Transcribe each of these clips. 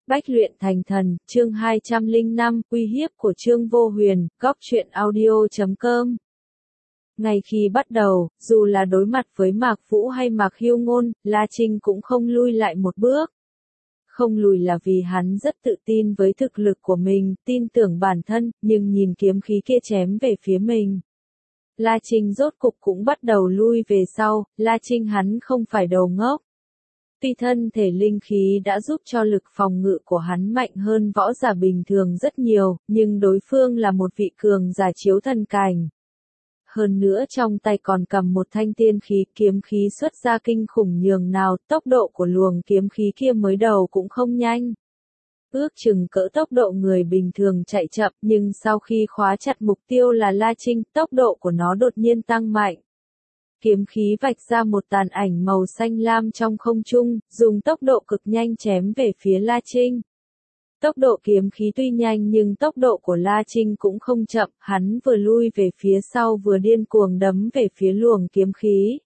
Bách luyện thành thần, chương 205, uy hiếp của Trương Vô Huyền, góc truyện audio.com. Ngay khi bắt đầu, dù là đối mặt với Mạc Vũ hay Mạc Hiêu Ngôn, La Trinh cũng không lui lại một bước. Không lùi là vì hắn rất tự tin với thực lực của mình, tin tưởng bản thân, nhưng nhìn kiếm khí kia chém về phía mình. La Trinh rốt cục cũng bắt đầu lui về sau, La Trinh hắn không phải đầu ngốc. Tuy thân thể linh khí đã giúp cho lực phòng ngự của hắn mạnh hơn võ giả bình thường rất nhiều, nhưng đối phương là một vị cường giả chiếu thần cảnh. Hơn nữa trong tay còn cầm một thanh tiên khí, kiếm khí xuất ra kinh khủng nhường nào, tốc độ của luồng kiếm khí kia mới đầu cũng không nhanh. Ước chừng cỡ tốc độ người bình thường chạy chậm, nhưng sau khi khóa chặt mục tiêu là La Trinh, tốc độ của nó đột nhiên tăng mạnh. Kiếm khí vạch ra một tàn ảnh màu xanh lam trong không trung, dùng tốc độ cực nhanh chém về phía La Trinh. Tốc độ kiếm khí tuy nhanh nhưng tốc độ của La Trinh cũng không chậm, hắn vừa lui về phía sau vừa điên cuồng đấm về phía luồng kiếm khí.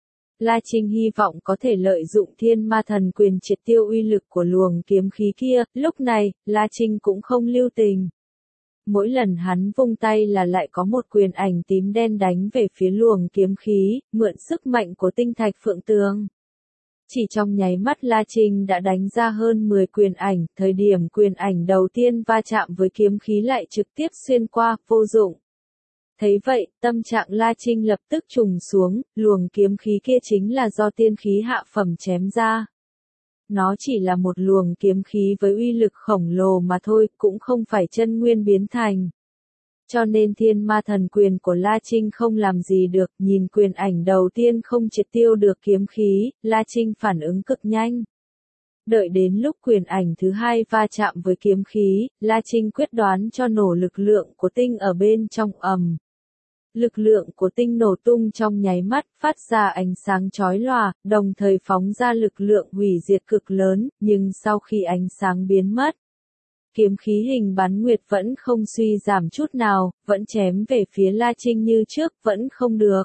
La Trinh hy vọng có thể lợi dụng Thiên Ma Thần Quyền triệt tiêu uy lực của luồng kiếm khí kia, lúc này, La Trinh cũng không lưu tình. Mỗi lần hắn vung tay là lại có một quyền ảnh tím đen đánh về phía luồng kiếm khí, mượn sức mạnh của tinh thạch phượng tường. Chỉ trong nháy mắt La Trinh đã đánh ra hơn 10 quyền ảnh, thời điểm quyền ảnh đầu tiên va chạm với kiếm khí lại trực tiếp xuyên qua, vô dụng. Thấy vậy, tâm trạng La Trinh lập tức trùng xuống, luồng kiếm khí kia chính là do tiên khí hạ phẩm chém ra. Nó chỉ là một luồng kiếm khí với uy lực khổng lồ mà thôi, cũng không phải chân nguyên biến thành. Cho nên Thiên Ma Thần Quyền của La Trinh không làm gì được, nhìn quyền ảnh đầu tiên không triệt tiêu được kiếm khí, La Trinh phản ứng cực nhanh. Đợi đến lúc quyền ảnh thứ hai va chạm với kiếm khí, La Trinh quyết đoán cho nổ lực lượng của tinh ở bên trong ầm. Lực lượng của tinh nổ tung trong nháy mắt, phát ra ánh sáng chói lòa, đồng thời phóng ra lực lượng hủy diệt cực lớn, nhưng sau khi ánh sáng biến mất, kiếm khí hình bán nguyệt vẫn không suy giảm chút nào, vẫn chém về phía La Trinh như trước, vẫn không được.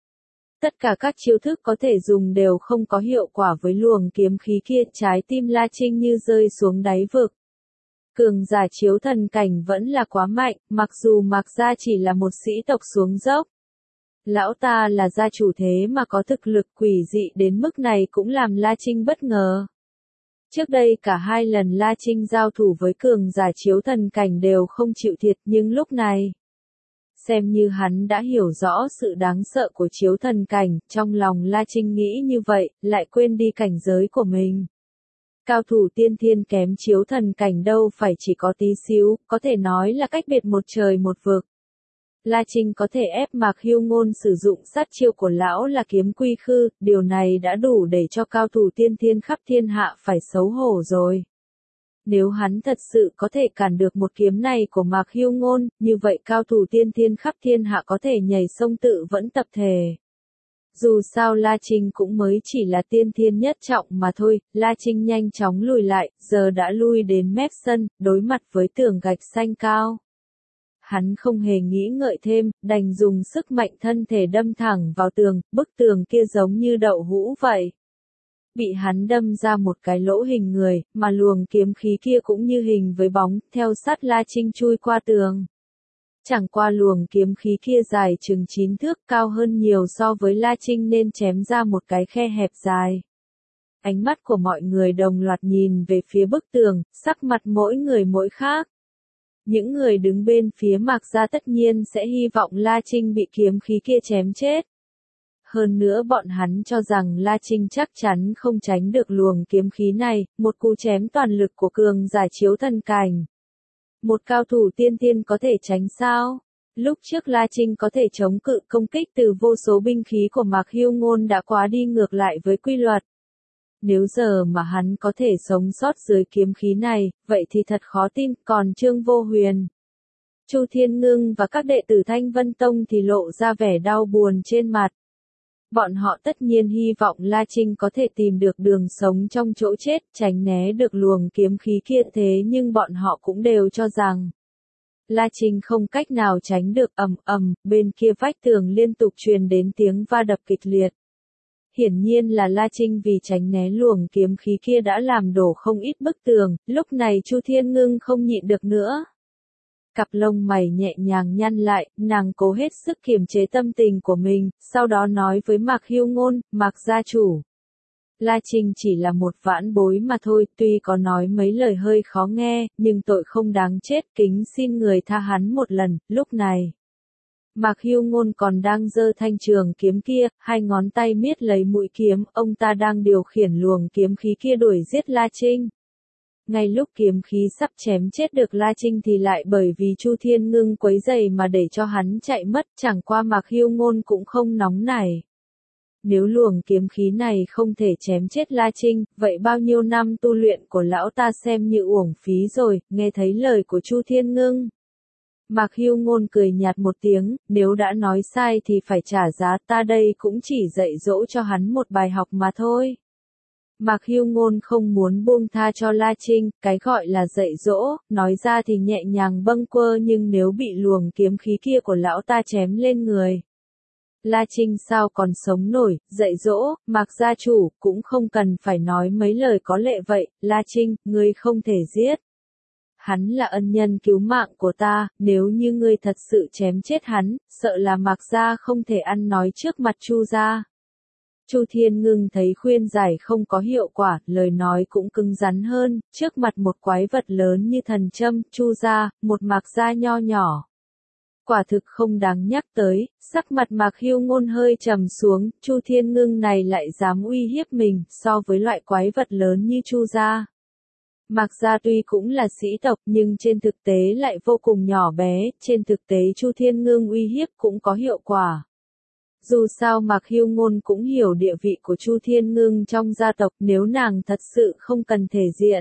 Tất cả các chiêu thức có thể dùng đều không có hiệu quả với luồng kiếm khí kia, trái tim La Trinh như rơi xuống đáy vực. Cường giả chiếu thần cảnh vẫn là quá mạnh, mặc dù Mạc gia chỉ là một sĩ tộc xuống dốc. Lão ta là gia chủ thế mà có thực lực quỷ dị đến mức này cũng làm La Trinh bất ngờ. Trước đây cả hai lần La Trinh giao thủ với cường giả chiếu thần cảnh đều không chịu thiệt, nhưng lúc này, xem như hắn đã hiểu rõ sự đáng sợ của chiếu thần cảnh, trong lòng La Trinh nghĩ như vậy, lại quên đi cảnh giới của mình. Cao thủ tiên thiên kém chiếu thần cảnh đâu phải chỉ có tí xíu, có thể nói là cách biệt một trời một vực. La Trinh có thể ép Mạc Hiêu Ngôn sử dụng sát chiêu của lão là kiếm quy khư, điều này đã đủ để cho cao thủ tiên thiên khắp thiên hạ phải xấu hổ rồi. Nếu hắn thật sự có thể cản được một kiếm này của Mạc Hiêu Ngôn, như vậy cao thủ tiên thiên khắp thiên hạ có thể nhảy sông tự vẫn tập thể. Dù sao La Trinh cũng mới chỉ là tiên thiên nhất trọng mà thôi, La Trinh nhanh chóng lùi lại, giờ đã lui đến mép sân, đối mặt với tường gạch xanh cao. Hắn không hề nghĩ ngợi thêm, đành dùng sức mạnh thân thể đâm thẳng vào tường, bức tường kia giống như đậu hũ vậy. Bị hắn đâm ra một cái lỗ hình người, mà luồng kiếm khí kia cũng như hình với bóng, theo sát La Trinh chui qua tường. Chẳng qua luồng kiếm khí kia dài chừng 9 thước, cao hơn nhiều so với La Trinh nên chém ra một cái khe hẹp dài. Ánh mắt của mọi người đồng loạt nhìn về phía bức tường, sắc mặt mỗi người mỗi khác. Những người đứng bên phía Mạc gia tất nhiên sẽ hy vọng La Trinh bị kiếm khí kia chém chết. Hơn nữa bọn hắn cho rằng La Trinh chắc chắn không tránh được luồng kiếm khí này, một cú chém toàn lực của cường giả chiếu thần cảnh. Một cao thủ tiên thiên có thể tránh sao? Lúc trước La Trinh có thể chống cự công kích từ vô số binh khí của Mạc Hiêu Ngôn đã quá đi ngược lại với quy luật. Nếu giờ mà hắn có thể sống sót dưới kiếm khí này, vậy thì thật khó tin, còn Trương Vô Huyền, Chu Thiên Ngưng và các đệ tử Thanh Vân Tông thì lộ ra vẻ đau buồn trên mặt. Bọn họ tất nhiên hy vọng La Trinh có thể tìm được đường sống trong chỗ chết, tránh né được luồng kiếm khí kia, thế nhưng bọn họ cũng đều cho rằng La Trinh không cách nào tránh được. Ầm ầm, bên kia vách tường liên tục truyền đến tiếng va đập kịch liệt. Hiển nhiên là La Trinh vì tránh né luồng kiếm khí kia đã làm đổ không ít bức tường, lúc này Chu Thiên Ngưng không nhịn được nữa. Cặp lông mày nhẹ nhàng nhăn lại, nàng cố hết sức kiềm chế tâm tình của mình, sau đó nói với Mạc Hưu Ngôn, Mạc gia chủ. La Trinh chỉ là một vãn bối mà thôi, tuy có nói mấy lời hơi khó nghe, nhưng tội không đáng chết, kính xin người tha hắn một lần, lúc này. Mạc Hưu Ngôn còn đang giơ thanh trường kiếm kia, hai ngón tay miết lấy mũi kiếm, ông ta đang điều khiển luồng kiếm khí kia đuổi giết La Trinh. Ngay lúc kiếm khí sắp chém chết được La Trinh thì lại bởi vì Chu Thiên Ngưng quấy rầy mà để cho hắn chạy mất, chẳng qua Mạc Hưu Ngôn cũng không nóng nảy. Nếu luồng kiếm khí này không thể chém chết La Trinh, vậy bao nhiêu năm tu luyện của lão ta xem như uổng phí rồi, nghe thấy lời của Chu Thiên Ngưng. Mạc Hưu Ngôn cười nhạt một tiếng, nếu đã nói sai thì phải trả giá, ta đây cũng chỉ dạy dỗ cho hắn một bài học mà thôi. Mạc Hưu Ngôn không muốn buông tha cho La Trinh, cái gọi là dạy dỗ, nói ra thì nhẹ nhàng bâng quơ nhưng nếu bị luồng kiếm khí kia của lão ta chém lên người. La Trinh sao còn sống nổi, dạy dỗ, Mạc gia chủ, cũng không cần phải nói mấy lời có lệ vậy, La Trinh, ngươi không thể giết. Hắn là ân nhân cứu mạng của ta, nếu như ngươi thật sự chém chết hắn, sợ là Mạc gia không thể ăn nói trước mặt Chu gia. Chu Thiên Ngưng thấy khuyên giải không có hiệu quả, lời nói cũng cứng rắn hơn, trước mặt một quái vật lớn như thần châm, Chu gia, một Mạc gia nho nhỏ. Quả thực không đáng nhắc tới, sắc mặt Mạc Hưu Ngôn hơi trầm xuống, Chu Thiên Ngưng này lại dám uy hiếp mình, so với loại quái vật lớn như Chu gia. Mạc gia tuy cũng là sĩ tộc nhưng trên thực tế lại vô cùng nhỏ bé, trên thực tế Chu Thiên Ngưng uy hiếp cũng có hiệu quả. Dù sao Mạc Hưu Ngôn cũng hiểu địa vị của Chu Thiên Ngưng trong gia tộc, nếu nàng thật sự không cần thể diện.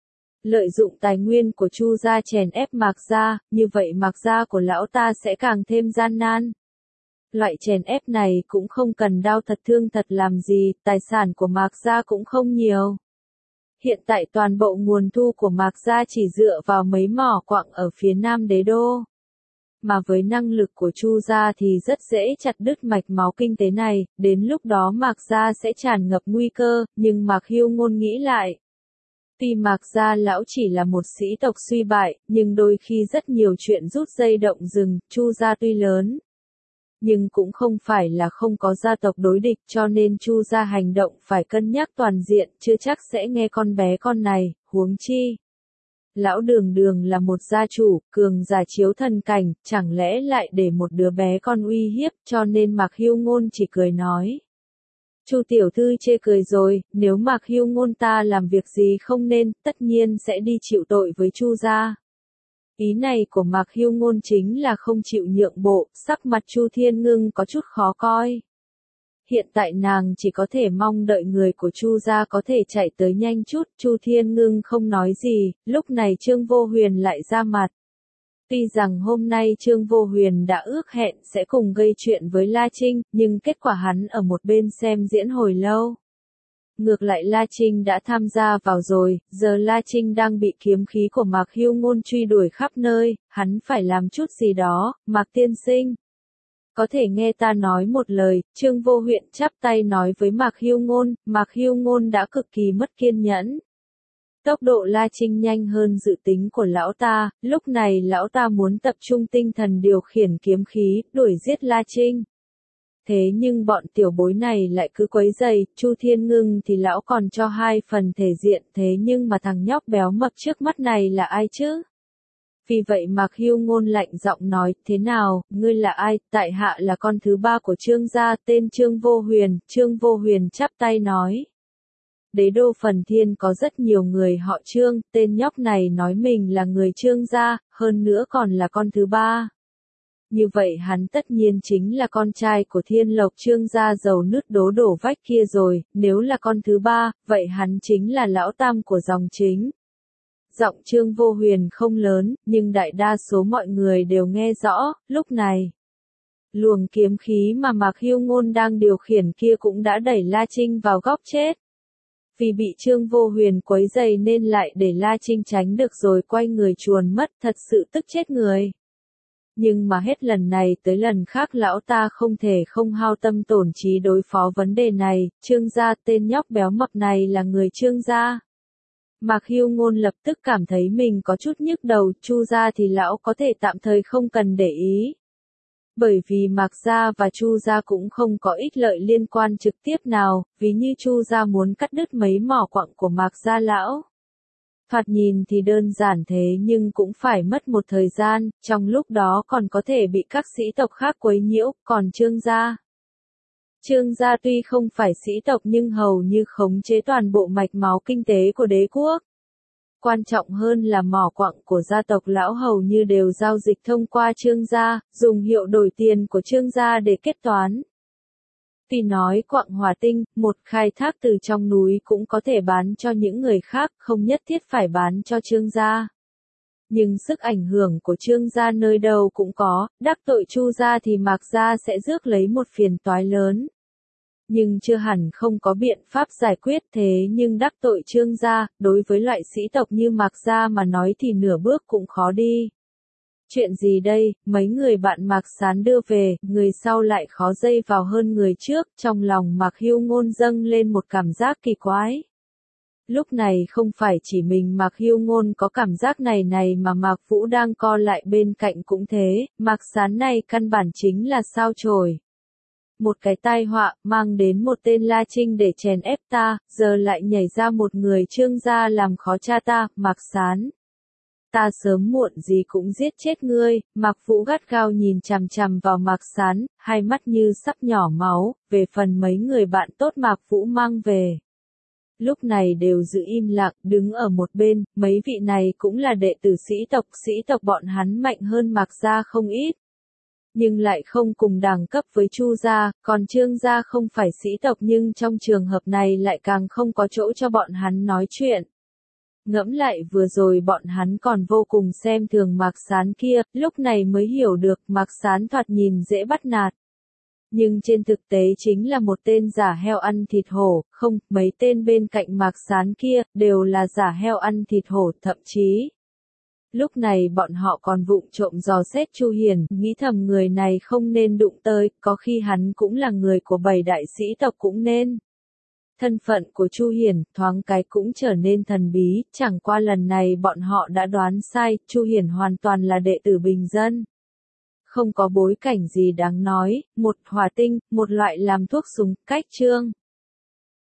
Lợi dụng tài nguyên của Chu gia chèn ép Mạc gia, như vậy Mạc gia của lão ta sẽ càng thêm gian nan. Loại chèn ép này cũng không cần đau thật thương thật làm gì, tài sản của Mạc gia cũng không nhiều. Hiện tại toàn bộ nguồn thu của Mạc gia chỉ dựa vào mấy mỏ quặng ở phía nam đế đô. Mà với năng lực của Chu gia thì rất dễ chặt đứt mạch máu kinh tế này, đến lúc đó Mạc gia sẽ tràn ngập nguy cơ, nhưng Mạc Hưu Ngôn nghĩ lại. Tuy Mạc gia lão chỉ là một sĩ tộc suy bại, nhưng đôi khi rất nhiều chuyện rút dây động rừng, Chu gia tuy lớn, nhưng cũng không phải là không có gia tộc đối địch, cho nên Chu gia hành động phải cân nhắc toàn diện, chưa chắc sẽ nghe con bé con này, huống chi. Lão Đường Đường là một gia chủ, cường giả chiếu thần cảnh, chẳng lẽ lại để một đứa bé con uy hiếp, cho nên Mạc Hưu Ngôn chỉ cười nói. Chu tiểu thư chê cười rồi, nếu Mạc Hưu Ngôn ta làm việc gì không nên, tất nhiên sẽ đi chịu tội với Chu gia. Ý này của Mạc Hưu Ngôn chính là không chịu nhượng bộ, sắc mặt Chu Thiên Ngưng có chút khó coi. Hiện tại nàng chỉ có thể mong đợi người của Chu gia có thể chạy tới nhanh chút, Chu Thiên Ngưng không nói gì, lúc này Trương Vô Huyền lại ra mặt. Tuy rằng hôm nay Trương Vô Huyền đã ước hẹn sẽ cùng gây chuyện với La Trinh, nhưng kết quả hắn ở một bên xem diễn hồi lâu. Ngược lại La Trinh đã tham gia vào rồi, giờ La Trinh đang bị kiếm khí của Mạc Hưu Ngôn truy đuổi khắp nơi, hắn phải làm chút gì đó, Mạc tiên sinh. Có thể nghe ta nói một lời, Trương Vô Huyền chắp tay nói với Mạc Hưu Ngôn đã cực kỳ mất kiên nhẫn. Tốc độ La Trinh nhanh hơn dự tính của lão ta, lúc này lão ta muốn tập trung tinh thần điều khiển kiếm khí, đuổi giết La Trinh. Thế nhưng bọn tiểu bối này lại cứ quấy rầy, Chu Thiên Ngưng thì lão còn cho 2 phần thể diện, thế nhưng mà thằng nhóc béo mập trước mắt này là ai chứ? Vì vậy Mạc Hưu Ngôn lạnh giọng nói, thế nào, ngươi là ai, tại hạ là con thứ 3 của Trương gia, tên Trương Vô Huyền chắp tay nói. Đế đô Phần Thiên có rất nhiều người họ Trương, tên nhóc này nói mình là người Trương gia, hơn nữa còn là con thứ 3. Như vậy hắn tất nhiên chính là con trai của Thiên Lộc Trương gia giàu nứt đổ vách kia rồi, nếu là con thứ 3, vậy hắn chính là lão tam của dòng chính. Giọng Trương Vô Huyền không lớn, nhưng đại đa số mọi người đều nghe rõ, lúc này. Luồng kiếm khí mà Mạc Hưu Ngôn đang điều khiển kia cũng đã đẩy La Trinh vào góc chết. Vì bị Trương Vô Huyền quấy rầy nên lại để La Trinh tránh được rồi quay người chuồn mất, thật sự tức chết người. Nhưng mà hết lần này tới lần khác lão ta không thể không hao tâm tổn trí đối phó vấn đề này, Trương gia, tên nhóc béo mập này là người Trương gia. Mạc Hưu Ngôn lập tức cảm thấy mình có chút nhức đầu, Chu gia thì lão có thể tạm thời không cần để ý. Bởi vì Mạc gia và Chu gia cũng không có ích lợi liên quan trực tiếp nào, ví như Chu gia muốn cắt đứt mấy mỏ quặng của Mạc gia lão. Thoạt nhìn thì đơn giản thế nhưng cũng phải mất một thời gian, trong lúc đó còn có thể bị các sĩ tộc khác quấy nhiễu, còn Trương gia. Trương gia tuy không phải sĩ tộc nhưng hầu như khống chế toàn bộ mạch máu kinh tế của đế quốc. Quan trọng hơn là mỏ quặng của gia tộc lão hầu như đều giao dịch thông qua Trương gia, dùng hiệu đổi tiền của Trương gia để kết toán. Tuy nói quặng hỏa tinh, một khai thác từ trong núi cũng có thể bán cho những người khác, không nhất thiết phải bán cho Trương gia. Nhưng sức ảnh hưởng của Trương gia nơi đâu cũng có, đắc tội Chu gia thì Mạc gia sẽ rước lấy một phiền toái lớn. Nhưng chưa hẳn không có biện pháp giải quyết, thế nhưng đắc tội Trương gia, đối với loại sĩ tộc như Mạc gia mà nói thì nửa bước cũng khó đi. Chuyện gì đây, mấy người bạn Mạc Sán đưa về, người sau lại khó dây vào hơn người trước, trong lòng Mạc Hưu Ngôn dâng lên một cảm giác kỳ quái. Lúc này không phải chỉ mình Mạc Hưu Ngôn có cảm giác này mà Mạc Vũ đang co lại bên cạnh cũng thế, Mạc Sán này căn bản chính là sao chổi. Một cái tai họa, mang đến một tên La Trinh để chèn ép ta, giờ lại nhảy ra một người Trương gia làm khó cha ta, Mạc Sán. Ta sớm muộn gì cũng giết chết ngươi, Mạc Vũ gắt gao nhìn chằm chằm vào Mạc Sán, hai mắt như sắp nhỏ máu, về phần mấy người bạn tốt Mạc Vũ mang về. Lúc này đều giữ im lặng, đứng ở một bên, mấy vị này cũng là đệ tử sĩ tộc bọn hắn mạnh hơn Mạc gia không ít. Nhưng lại không cùng đẳng cấp với Chu gia, còn Trương gia không phải sĩ tộc nhưng trong trường hợp này lại càng không có chỗ cho bọn hắn nói chuyện. Ngẫm lại vừa rồi bọn hắn còn vô cùng xem thường Mạc Sán kia, lúc này mới hiểu được Mạc Sán thoạt nhìn dễ bắt nạt. Nhưng trên thực tế chính là một tên giả heo ăn thịt hổ, không, mấy tên bên cạnh Mạc Sán kia, đều là giả heo ăn thịt hổ, thậm chí. Lúc này bọn họ còn vụng trộm dò xét Chu Hiền, nghĩ thầm người này không nên đụng tới, có khi hắn cũng là người của bảy đại sĩ tộc cũng nên. Thân phận của Chu Hiền, thoáng cái cũng trở nên thần bí, chẳng qua lần này bọn họ đã đoán sai, Chu Hiền hoàn toàn là đệ tử bình dân. Không có bối cảnh gì đáng nói, một hỏa tinh, một loại làm thuốc súng, cách Trương